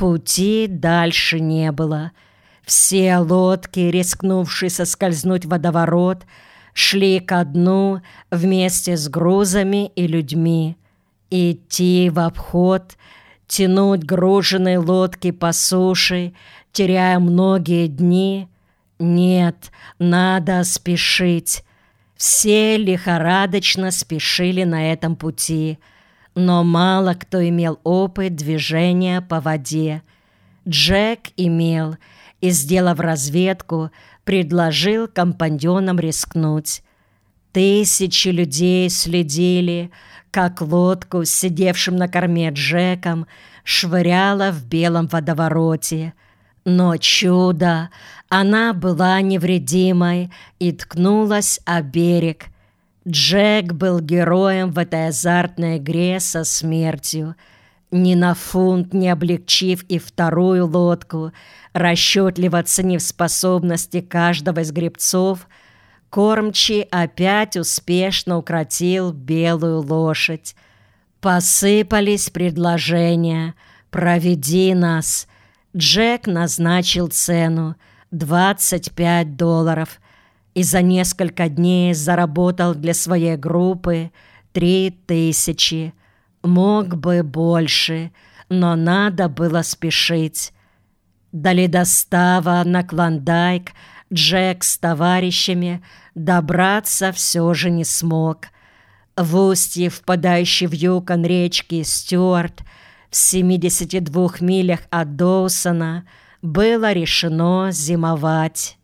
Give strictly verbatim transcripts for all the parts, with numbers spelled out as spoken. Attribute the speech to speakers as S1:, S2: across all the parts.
S1: Пути дальше не было. Все лодки, рискнувшие соскользнуть в водоворот, шли ко дну вместе с грузами и людьми. Идти в обход, тянуть груженные лодки по суше, теряя многие дни. Нет, надо спешить. Все лихорадочно спешили на этом пути, но мало кто имел опыт движения по воде. Джек имел и, сделав разведку, предложил компаньонам рискнуть. Тысячи людей следили, как лодку с сидевшим на корме Джеком швыряло в белом водовороте. Но чудо! Она была невредимой и ткнулась о берег. Джек был героем в этой азартной игре со смертью. Ни на фунт не облегчив и вторую лодку, расчетливо оценив способности каждого из гребцов, кормчий опять успешно укротил белую лошадь. Посыпались предложения: «Проведи нас». Джек назначил цену — двадцать пять долларов, и за несколько дней заработал для своей группы три тысячи. Мог бы больше, но надо было спешить. До ледостава на Клондайк Джек с товарищами добраться все же не смог. В устье, впадающей в Юкон речки Стюарт, в семидесяти двух милях от Доусона, было решено зимовать.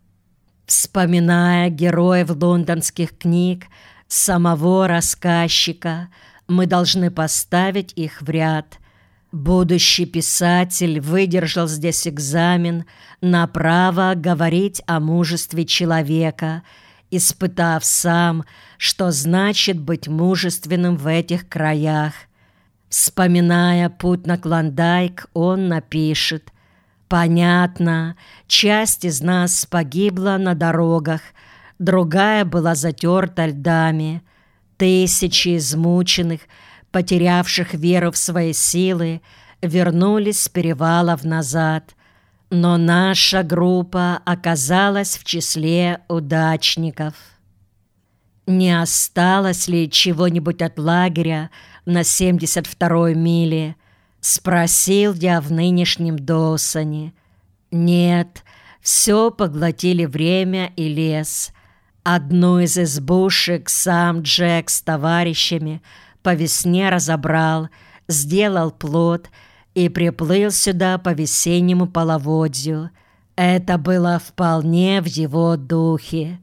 S1: Вспоминая героев лондонских книг, самого рассказчика, мы должны поставить их в ряд. Будущий писатель выдержал здесь экзамен на право говорить о мужестве человека, испытав сам, что значит быть мужественным в этих краях. Вспоминая путь на Клондайк, он напишет: «Понятно, часть из нас погибла на дорогах, другая была затерта льдами. Тысячи измученных, потерявших веру в свои силы, вернулись с перевалов назад. Но наша группа оказалась в числе удачников». Не осталось ли чего-нибудь от лагеря на семьдесят второй миле? Спросил я в нынешнем Доусоне. Нет, все поглотили время и лес. Одну из избушек сам Джек с товарищами по весне разобрал, сделал плот и приплыл сюда по весеннему половодью. Это было вполне в его духе.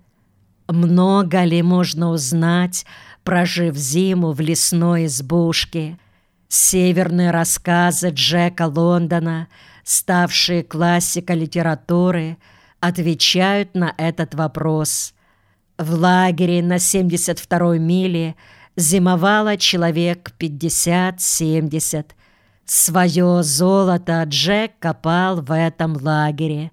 S1: Много ли можно узнать, прожив зиму в лесной избушке? Северные рассказы Джека Лондона, ставшие классикой литературы, отвечают на этот вопрос. В лагере на семьдесят второй миле зимовало человек пятьдесят-семьдесят. Свое золото Джек копал в этом лагере.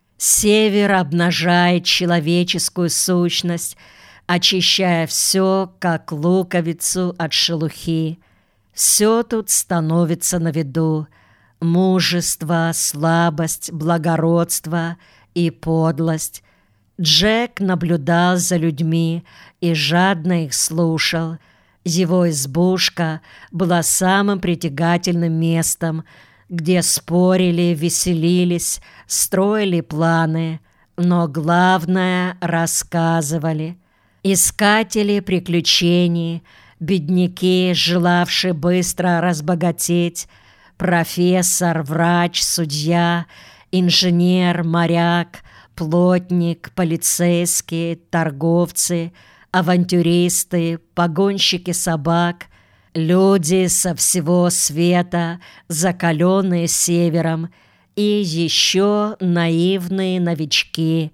S1: Север обнажает человеческую сущность, очищая все, как луковицу от шелухи. Все тут становится на виду: мужество, слабость, благородство и подлость. Джек наблюдал за людьми и жадно их слушал. Его избушка была самым притягательным местом, где спорили, веселились, строили планы, но главное — рассказывали. Искатели приключений, бедняки, желавшие быстро разбогатеть, профессор, врач, судья, инженер, моряк, плотник, полицейские, торговцы, авантюристы, погонщики собак, люди со всего света, закаленные севером, и еще наивные новички,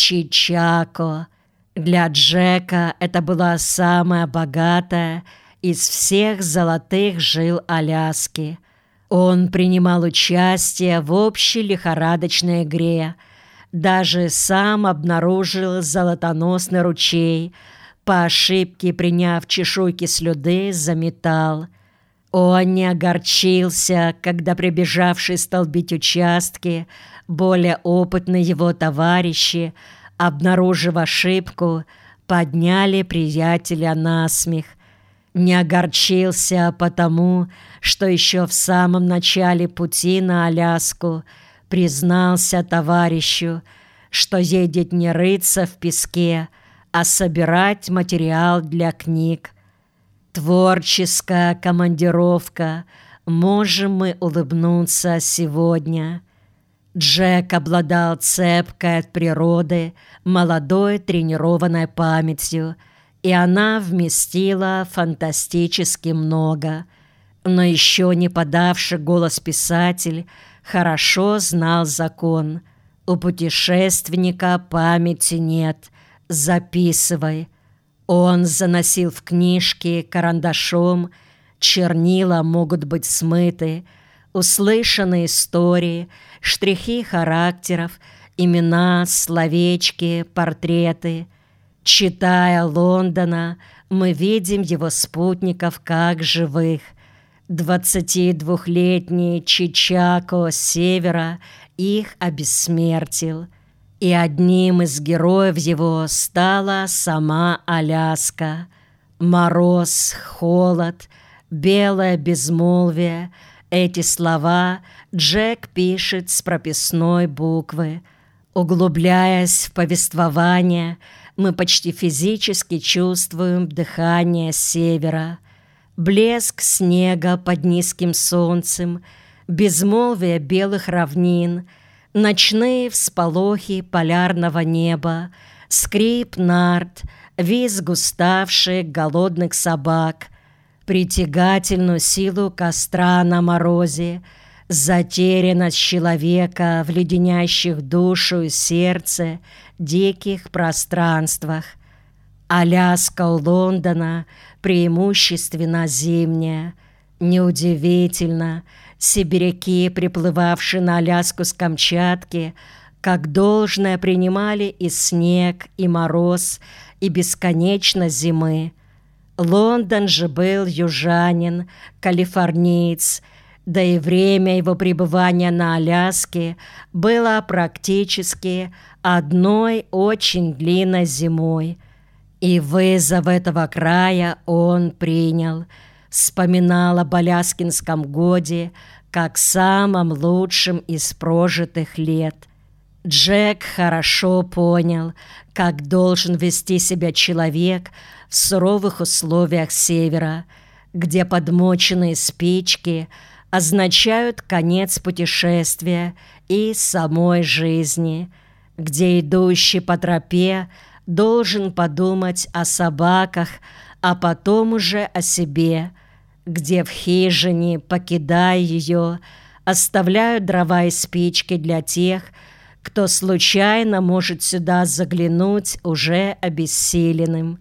S1: чичако. Для Джека это была самая богатая из всех золотых жил Аляски. Он принимал участие в общей лихорадочной игре, даже сам обнаружил золотоносный ручей, по ошибке приняв чешуйки слюды за металл. Он не огорчился, когда прибежавшие столбить участки более опытные его товарищи, обнаружив ошибку, подняли приятеля на смех. Не огорчился потому, что еще в самом начале пути на Аляску признался товарищу, что едет не рыться в песке, а собирать материал для книг. Творческая командировка. Можем мы улыбнуться сегодня. Джек обладал цепкой от природы, молодой тренированной памятью, и она вместила фантастически много. Но еще не подавший голос писатель хорошо знал закон. У путешественника памяти нет. Записывай. Он заносил в книжки карандашом, чернила могут быть смыты, услышанные истории, штрихи характеров, имена, словечки, портреты. Читая Лондона, мы видим его спутников как живых. Двадцатидвухлетний Чичако с севера их обессмертил. И одним из героев его стала сама Аляска. Мороз, холод, белое безмолвие — эти слова Джек пишет с прописной буквы. Углубляясь в повествование, мы почти физически чувствуем дыхание севера. Блеск снега под низким солнцем, безмолвие белых равнин, ночные всполохи полярного неба, скрип нарт, визг уставших голодных собак, притягательную силу костра на морозе, затерянность человека в леденящих душу и сердце диких пространствах. Аляска у Лондона преимущественно зимняя. Неудивительно, сибиряки, приплывавшие на Аляску с Камчатки, как должное принимали и снег, и мороз, и бесконечность зимы. Лондон же был южанин, калифорниец, да и время его пребывания на Аляске было практически одной очень длинной зимой. И вызов этого края он принял, вспоминал об аляскинском годе как самом лучшем из прожитых лет. Джек хорошо понял, как должен вести себя человек в суровых условиях севера, где подмоченные спички означают конец путешествия и самой жизни, где идущий по тропе должен подумать о собаках, а потом уже о себе, где в хижине, покидая ее, оставляют дрова и спички для тех, кто случайно может сюда заглянуть уже обессиленным.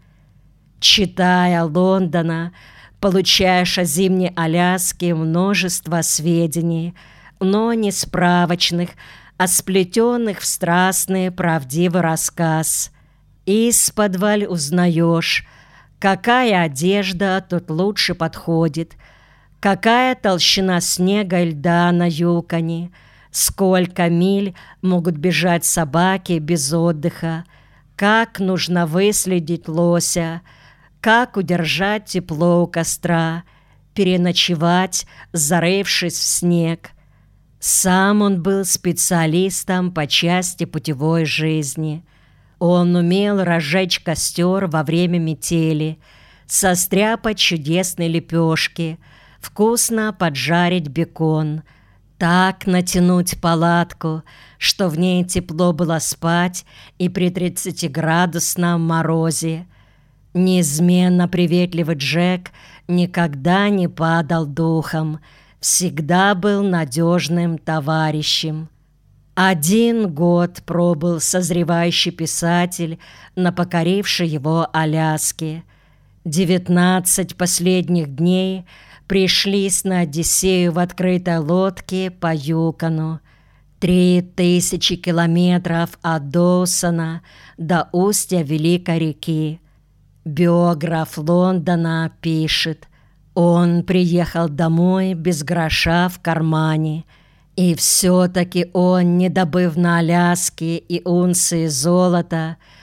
S1: Читая Лондона, получаешь о зимней Аляске множество сведений, но не справочных, а сплетенных в страстный правдивый рассказ. Исподволь узнаешь, какая одежда тут лучше подходит, какая толщина снега и льда на Юконе, сколько миль могут бежать собаки без отдыха, как нужно выследить лося, как удержать тепло у костра, переночевать, зарывшись в снег. Сам он был специалистом по части путевой жизни. Он умел разжечь костер во время метели, состряпать чудесные лепешки, вкусно поджарить бекон, так натянуть палатку, что в ней тепло было спать и при тридцатиградусном морозе. Неизменно приветливый Джек никогда не падал духом, всегда был надежным товарищем. Один год пробыл созревающий писатель на покорившей его Аляске. Девятнадцать последних дней пришлись на Одиссею в открытой лодке по Юкону. Три тысячи километров от Доусона до устья Великой реки. Биограф Лондона пишет: Он приехал домой без гроша в кармане, и все-таки он, не добыв на Аляске и унции золота,